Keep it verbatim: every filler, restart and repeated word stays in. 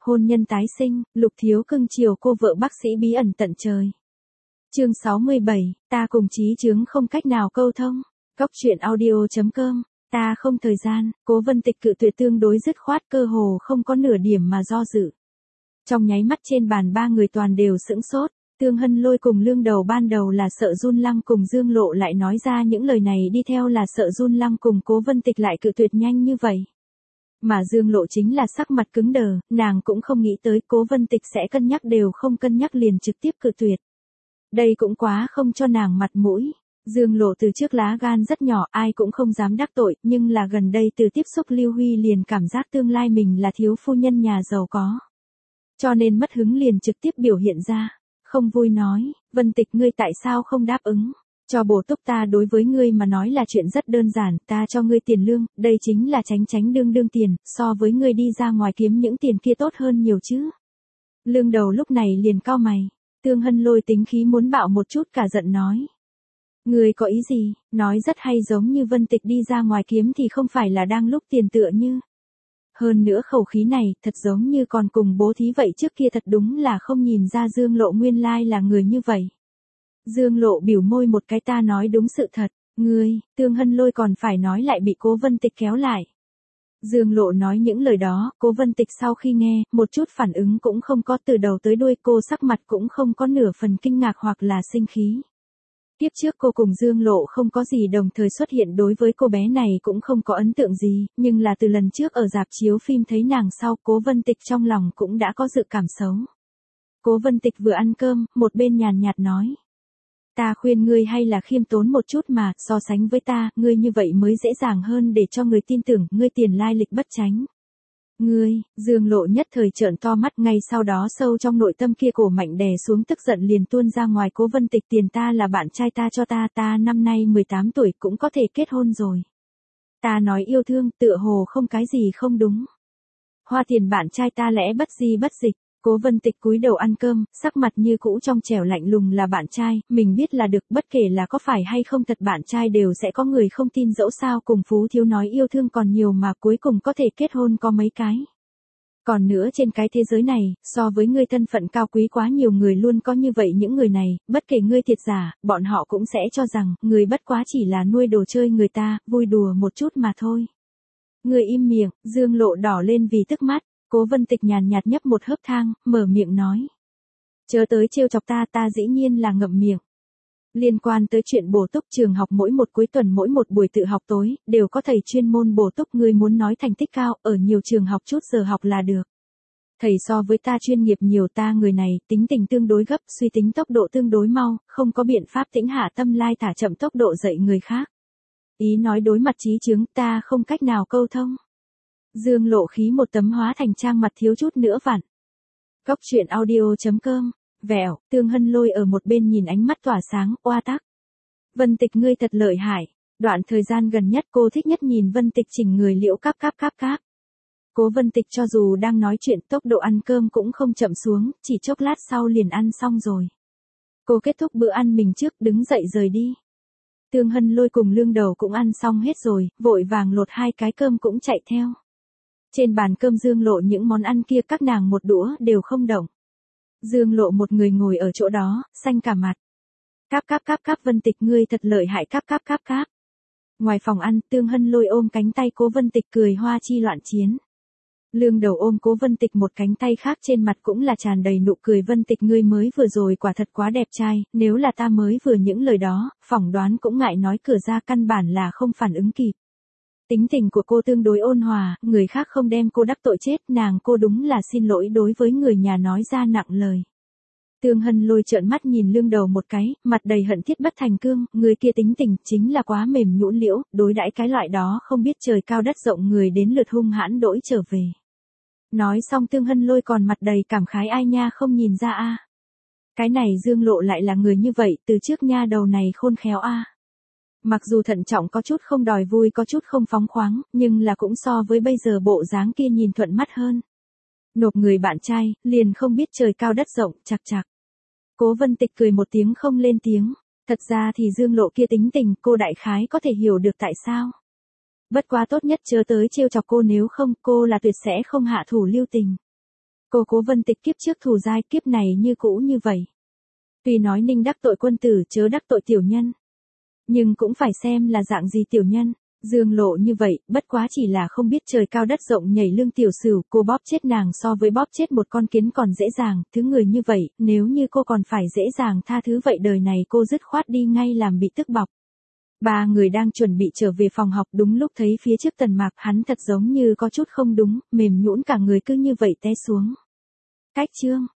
hôn nhân tái sinh, Lục Thiếu cưng chiều cô vợ bác sĩ bí ẩn tận trời. Chương sáu mươi bảy, ta cùng chí chướng không cách nào câu thông. Cóc truyện audio chấm com, ta không thời gian, Cố Vân Tịch cự tuyệt tương đối dứt khoát, cơ hồ không có nửa điểm mà do dự. Trong nháy mắt trên bàn ba người toàn đều sững sốt, Tương Hân Lôi cùng Lương Đầu ban đầu là sợ Jun Lăng cùng Dương Lộ lại nói ra những lời này, đi theo là sợ Jun Lăng cùng Cố Vân Tịch lại cự tuyệt nhanh như vậy. Mà Dương Lộ chính là sắc mặt cứng đờ, nàng cũng không nghĩ tới Cố Vân Tịch sẽ cân nhắc đều không cân nhắc liền trực tiếp cự tuyệt. Đây cũng quá không cho nàng mặt mũi. Dương Lộ từ trước lá gan rất nhỏ, ai cũng không dám đắc tội, nhưng là gần đây từ tiếp xúc Lưu Huy liền cảm giác tương lai mình là thiếu phu nhân nhà giàu có. Cho nên mất hứng liền trực tiếp biểu hiện ra, không vui nói, Vân Tịch ngươi tại sao không đáp ứng? Cho bổ túc ta đối với ngươi mà nói là chuyện rất đơn giản, ta cho ngươi tiền lương, đây chính là tránh tránh đương đương tiền, so với ngươi đi ra ngoài kiếm những tiền kia tốt hơn nhiều chứ. Lương Đầu lúc này liền cau mày, Tương Hân Lôi tính khí muốn bạo một chút cả giận nói. Ngươi có ý gì, nói rất hay giống như Vân Tịch đi ra ngoài kiếm thì không phải là đang lúc tiền tựa như. Hơn nữa khẩu khí này, thật giống như còn cùng bố thí vậy, trước kia thật đúng là không nhìn ra Dương Lộ nguyên lai là người như vậy. Dương Lộ biểu môi một cái, ta nói đúng sự thật, ngươi, Tương Hân Lôi còn phải nói lại bị Cố Vân Tịch kéo lại. Dương Lộ nói những lời đó, Cố Vân Tịch sau khi nghe, một chút phản ứng cũng không có, từ đầu tới đuôi cô sắc mặt cũng không có nửa phần kinh ngạc hoặc là sinh khí. Tiếp trước cô cùng Dương Lộ không có gì đồng thời xuất hiện, đối với cô bé này cũng không có ấn tượng gì, nhưng là từ lần trước ở rạp chiếu phim thấy nàng sau, Cố Vân Tịch trong lòng cũng đã có dự cảm xấu. Cố Vân Tịch vừa ăn cơm, một bên nhàn nhạt nói. Ta khuyên ngươi hay là khiêm tốn một chút mà, so sánh với ta, ngươi như vậy mới dễ dàng hơn để cho người tin tưởng, ngươi tiền lai lịch bất tránh. Ngươi, Dương Lộ nhất thời trợn to mắt, ngay sau đó sâu trong nội tâm kia cổ mạnh đè xuống tức giận liền tuôn ra ngoài. Cố Vân Tịch, tiền ta là bạn trai ta cho ta, ta năm nay mười tám tuổi cũng có thể kết hôn rồi. Ta nói yêu thương, tựa hồ không cái gì không đúng. Hoa tiền bạn trai ta lẽ bất di bất dịch. Cố Vân Tịch cúi đầu ăn cơm, sắc mặt như cũ trong trẻo lạnh lùng, là bạn trai, mình biết là được, bất kể là có phải hay không thật bạn trai đều sẽ có người không tin, dẫu sao cùng Phú Thiếu nói yêu thương còn nhiều mà cuối cùng có thể kết hôn có mấy cái. Còn nữa trên cái thế giới này, so với ngươi thân phận cao quý quá nhiều người luôn có như vậy những người này, bất kể ngươi thiệt giả, bọn họ cũng sẽ cho rằng, người bất quá chỉ là nuôi đồ chơi người ta, vui đùa một chút mà thôi. Ngươi im miệng, Dương Lộ đỏ lên vì tức mắt. Cố Vân Tịch nhàn nhạt nhấp một hớp thang, mở miệng nói. Chớ tới trêu chọc ta, ta dĩ nhiên là ngậm miệng. Liên quan tới chuyện bổ túc trường học, mỗi một cuối tuần mỗi một buổi tự học tối, đều có thầy chuyên môn bổ túc, ngươi muốn nói thành tích cao, ở nhiều trường học chút giờ học là được. Thầy so với ta chuyên nghiệp nhiều, ta người này, tính tình tương đối gấp, suy tính tốc độ tương đối mau, không có biện pháp tĩnh hạ tâm lai thả chậm tốc độ dạy người khác. Ý nói đối mặt chí chướng, ta không cách nào câu thông. Dương Lộ khí một tấm hóa thành trang mặt thiếu chút nữa vặn. Cóc truyện audio chấm com, vẻo, Tương Hân Lôi ở một bên nhìn ánh mắt tỏa sáng, oa tắc. Vân Tịch ngươi thật lợi hại, đoạn thời gian gần nhất cô thích nhất nhìn Vân Tịch chỉnh người liễu cáp cáp cáp cáp. Cố Vân Tịch cho dù đang nói chuyện, tốc độ ăn cơm cũng không chậm xuống, chỉ chốc lát sau liền ăn xong rồi. Cô kết thúc bữa ăn mình trước, đứng dậy rời đi. Tương Hân Lôi cùng Lương Đầu cũng ăn xong hết rồi, vội vàng lột hai cái cơm cũng chạy theo. Trên bàn cơm Dương Lộ những món ăn kia các nàng một đũa đều không động. Dương Lộ một người ngồi ở chỗ đó, xanh cả mặt. Cáp cáp cáp cáp, Vân Tịch ngươi thật lợi hại, cáp cáp cáp cáp. Ngoài phòng ăn, Tương Hân Lôi ôm cánh tay Cố Vân Tịch cười hoa chi loạn chiến. Lương Đầu ôm Cố Vân Tịch một cánh tay khác, trên mặt cũng là tràn đầy nụ cười. Vân Tịch ngươi mới vừa rồi quả thật quá đẹp trai, nếu là ta mới vừa những lời đó, phỏng đoán cũng ngại nói cửa ra, căn bản là không phản ứng kịp. Tính tình của cô tương đối ôn hòa, người khác không đem cô đắc tội chết, nàng cô đúng là xin lỗi đối với người nhà nói ra nặng lời. Tương Hân Lôi trợn mắt nhìn Lương Đầu một cái, mặt đầy hận thiết bất thành cương, người kia tính tình chính là quá mềm nhũn liễu, đối đãi cái loại đó không biết trời cao đất rộng người đến lượt hung hãn đỗi trở về. Nói xong Tương Hân Lôi còn mặt đầy cảm khái, ai nha không nhìn ra a. Cái này Dương Lộ lại là người như vậy, từ trước nha đầu này khôn khéo a. Mặc dù thận trọng có chút không đòi vui, có chút không phóng khoáng, nhưng là cũng so với bây giờ bộ dáng kia nhìn thuận mắt hơn. Nộp người bạn trai, liền không biết trời cao đất rộng, chạc chạc. Cố Vân Tịch cười một tiếng không lên tiếng. Thật ra thì Dương Lộ kia tính tình, cô đại khái có thể hiểu được tại sao. Bất quá tốt nhất chớ tới trêu chọc cô, nếu không cô là tuyệt sẽ không hạ thủ lưu tình. Cô Cố Vân Tịch kiếp trước thù dai, kiếp này như cũ như vậy. Tuy nói Ninh đắc tội quân tử chớ đắc tội tiểu nhân. Nhưng cũng phải xem là dạng gì tiểu nhân. Dương Lộ như vậy, bất quá chỉ là không biết trời cao đất rộng nhảy lương tiểu sửu, cô bóp chết nàng so với bóp chết một con kiến còn dễ dàng, thứ người như vậy, nếu như cô còn phải dễ dàng tha thứ vậy đời này cô dứt khoát đi ngay làm bị tức bọc. Ba người đang chuẩn bị trở về phòng học, đúng lúc thấy phía trước Tần Mạc, hắn thật giống như có chút không đúng, mềm nhũn cả người cứ như vậy té xuống. Cách chương